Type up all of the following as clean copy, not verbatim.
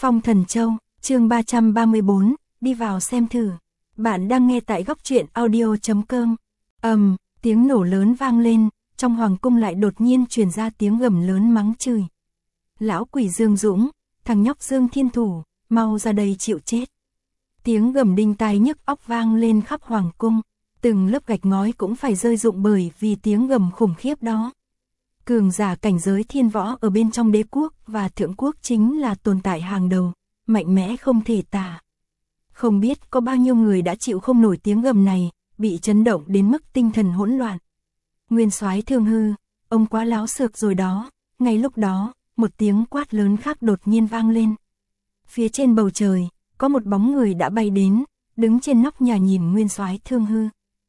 Phong Thần Châu, chương 334, đi vào xem thử. Bạn đang nghe tại góc truyện audio.com. Tiếng nổ lớn vang lên, trong hoàng cung lại đột nhiên truyền ra tiếng gầm lớn mắng chửi. Lão quỷ Dương Dũng, thằng nhóc Dương Thiên Thủ, mau ra đây chịu chết. Tiếng gầm đinh tai nhức óc vang lên khắp hoàng cung, từng lớp gạch ngói cũng phải rơi rụng bởi vì tiếng gầm khủng khiếp đó. Cường giả cảnh giới thiên võ ở bên trong đế quốc và thượng quốc chính là tồn tại hàng đầu, mạnh mẽ không thể tả. Không biết có bao nhiêu người đã chịu không nổi tiếng gầm này, bị chấn động đến mức tinh thần hỗn loạn. Nguyên soái Thương Hư, ông quá láo xược rồi đó. Ngay lúc đó, một tiếng quát lớn khác đột nhiên vang lên. Phía trên bầu trời, có một bóng người đã bay đến, đứng trên nóc nhà nhìn Nguyên soái Thương Hư.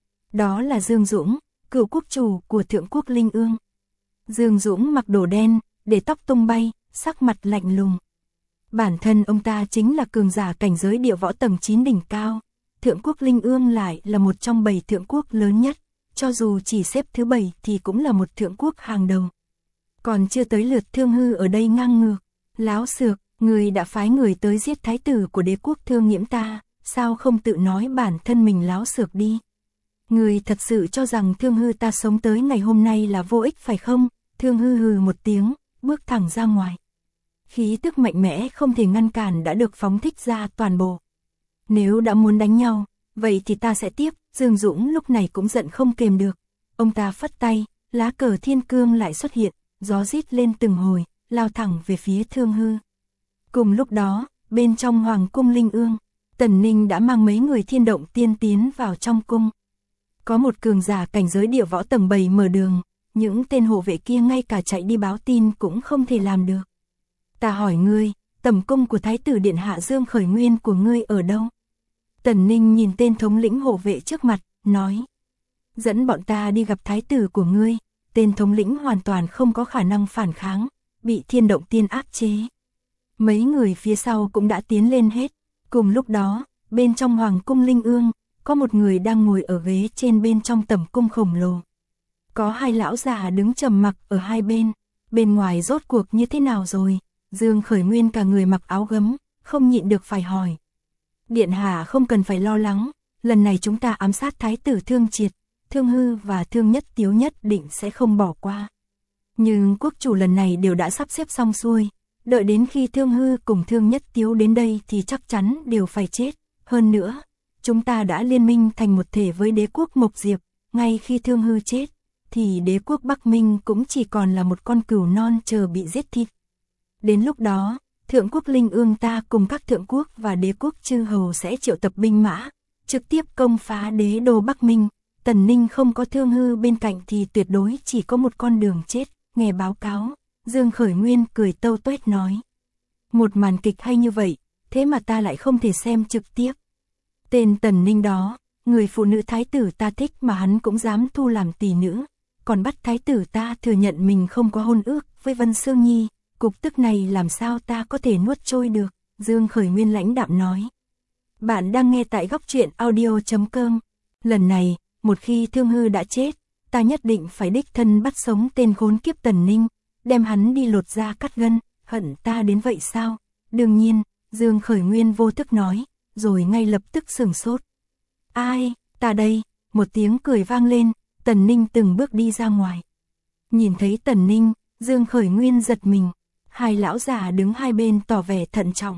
Đó là Dương Dũng, cựu quốc chủ của Thượng quốc Linh Ương. Dương Dũng mặc đồ đen, để tóc tung bay, sắc mặt lạnh lùng. Bản thân ông ta chính là cường giả cảnh giới địa võ tầng 9 đỉnh cao. Thượng quốc Linh Ương lại là một trong 7 thượng quốc lớn nhất, cho dù chỉ xếp thứ 7 thì cũng là một thượng quốc hàng đầu. Còn chưa tới lượt Thương Hư ở đây ngang ngược, láo xược, người đã phái người tới giết thái tử của đế quốc Thương Nghiễm ta, sao không tự nói bản thân mình láo xược đi. Người thật sự cho rằng Thương Hư ta sống tới ngày hôm nay là vô ích phải không? Thương Hư hừ một tiếng, bước thẳng ra ngoài. Khí tức mạnh mẽ không thể ngăn cản đã được phóng thích ra toàn bộ. Nếu đã muốn đánh nhau, vậy thì ta sẽ tiếp. Dương Dũng lúc này cũng giận không kềm được. Ông ta phất tay, lá cờ thiên cương lại xuất hiện, gió rít lên từng hồi, lao thẳng về phía Thương Hư. Cùng lúc đó, bên trong hoàng cung Linh Ương, Tần Ninh đã mang mấy người thiên động tiên tiến vào trong cung. Có một cường giả cảnh giới địa võ tầng 7 mở đường, những tên hộ vệ kia ngay cả chạy đi báo tin cũng không thể làm được. Ta hỏi ngươi, tầm cung của Thái tử Điện Hạ Dương Khởi Nguyên của ngươi ở đâu? Tần Ninh nhìn tên thống lĩnh hộ vệ trước mặt, nói. Dẫn bọn ta đi gặp Thái tử của ngươi. Tên thống lĩnh hoàn toàn không có khả năng phản kháng, bị thiên động tiên áp chế. Mấy người phía sau cũng đã tiến lên hết. Cùng lúc đó, bên trong hoàng cung Linh Ương, có một người đang ngồi ở ghế trên bên trong tầm cung khổng lồ. Có hai lão già đứng trầm mặc ở hai bên. Bên ngoài rốt cuộc như thế nào rồi? Dương Khởi Nguyên cả người mặc áo gấm, không nhịn được phải hỏi. Điện hạ không cần phải lo lắng, lần này chúng ta ám sát thái tử Thương Triệt, Thương Hư và Thương Nhất Tiếu nhất định sẽ không bỏ qua. Nhưng quốc chủ lần này đều đã sắp xếp xong xuôi, đợi đến khi Thương Hư cùng Thương Nhất Tiếu đến đây thì chắc chắn đều phải chết. Hơn nữa, chúng ta đã liên minh thành một thể với đế quốc Mộc Diệp, ngay khi Thương Hư chết, thì đế quốc Bắc Minh cũng chỉ còn là một con cừu non chờ bị giết thịt. Đến lúc đó, Thượng quốc Linh Ương ta cùng các thượng quốc và đế quốc chư hầu sẽ triệu tập binh mã, trực tiếp công phá đế đô Bắc Minh. Tần Ninh không có Thương Hư bên cạnh thì tuyệt đối chỉ có một con đường chết. Nghe báo cáo, Dương Khởi Nguyên cười tâu tuét nói. Một màn kịch hay như vậy, thế mà ta lại không thể xem trực tiếp. Tên Tần Ninh đó, người phụ nữ thái tử ta thích mà hắn cũng dám thu làm tỷ nữ, còn bắt thái tử ta thừa nhận mình không có hôn ước với Vân Sương Nhi. Cục tức này làm sao ta có thể nuốt trôi được, Dương Khởi Nguyên lãnh đạm nói. Bạn đang nghe tại góc truyện audio.com. Lần này, một khi Thương Hư đã chết, ta nhất định phải đích thân bắt sống tên khốn kiếp Tần Ninh, đem hắn đi lột da cắt gân, hận ta đến vậy sao? Đương nhiên, Dương Khởi Nguyên vô thức nói, rồi ngay lập tức sửng sốt. Ai, ta đây, một tiếng cười vang lên, Tần Ninh từng bước đi ra ngoài. Nhìn thấy Tần Ninh, Dương Khởi Nguyên giật mình. Hai lão già đứng hai bên tỏ vẻ thận trọng.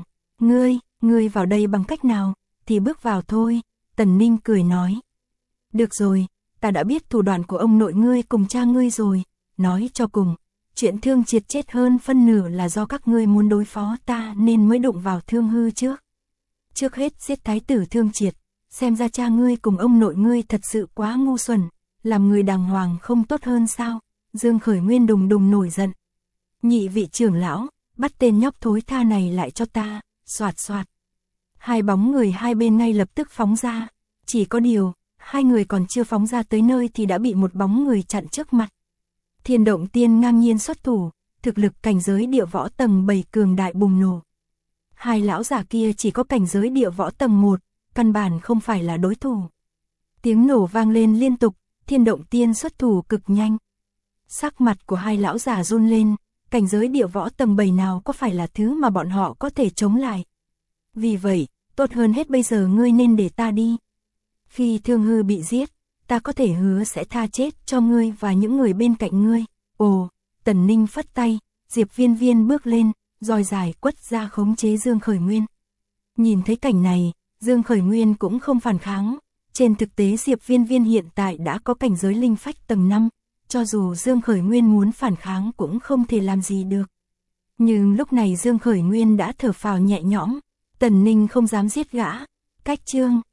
Ngươi vào đây bằng cách nào, thì bước vào thôi, Tần Ninh cười nói. Được rồi, ta đã biết thủ đoạn của ông nội ngươi cùng cha ngươi rồi, nói cho cùng, chuyện Thương Triệt chết hơn phân nửa là do các ngươi muốn đối phó ta nên mới đụng vào Thương Hư trước. Trước hết giết thái tử Thương Triệt, xem ra cha ngươi cùng ông nội ngươi thật sự quá ngu xuẩn, làm người đàng hoàng không tốt hơn sao? Dương Khởi Nguyên đùng đùng nổi giận. Nhị vị trưởng lão, bắt tên nhóc thối tha này lại cho ta, xoạt xoạt. Hai bóng người hai bên ngay lập tức phóng ra, chỉ có điều, hai người còn chưa phóng ra tới nơi thì đã bị một bóng người chặn trước mặt. Thiên động tiên ngang nhiên xuất thủ, thực lực cảnh giới địa võ tầng 7 cường đại bùng nổ. Hai lão già kia chỉ có cảnh giới địa võ tầng 1, căn bản không phải là đối thủ. Tiếng nổ vang lên liên tục, thiên động tiên xuất thủ cực nhanh. Sắc mặt của hai lão già run lên, cảnh giới địa võ tầng 7 nào có phải là thứ mà bọn họ có thể chống lại. Vì vậy, tốt hơn hết bây giờ ngươi nên để ta đi. Khi Thương Hư bị giết, ta có thể hứa sẽ tha chết cho ngươi và những người bên cạnh ngươi. Ồ, Tần Ninh phất tay, Diệp Viên Viên bước lên, roi dài quất ra khống chế Dương Khởi Nguyên. Nhìn thấy cảnh này, Dương Khởi Nguyên cũng không phản kháng. Trên thực tế Diệp Viên Viên hiện tại đã có cảnh giới linh phách tầng 5, cho dù Dương Khởi Nguyên muốn phản kháng cũng không thể làm gì được. Nhưng lúc này Dương Khởi Nguyên đã thở phào nhẹ nhõm, Tần Ninh không dám giết gã. Cách chương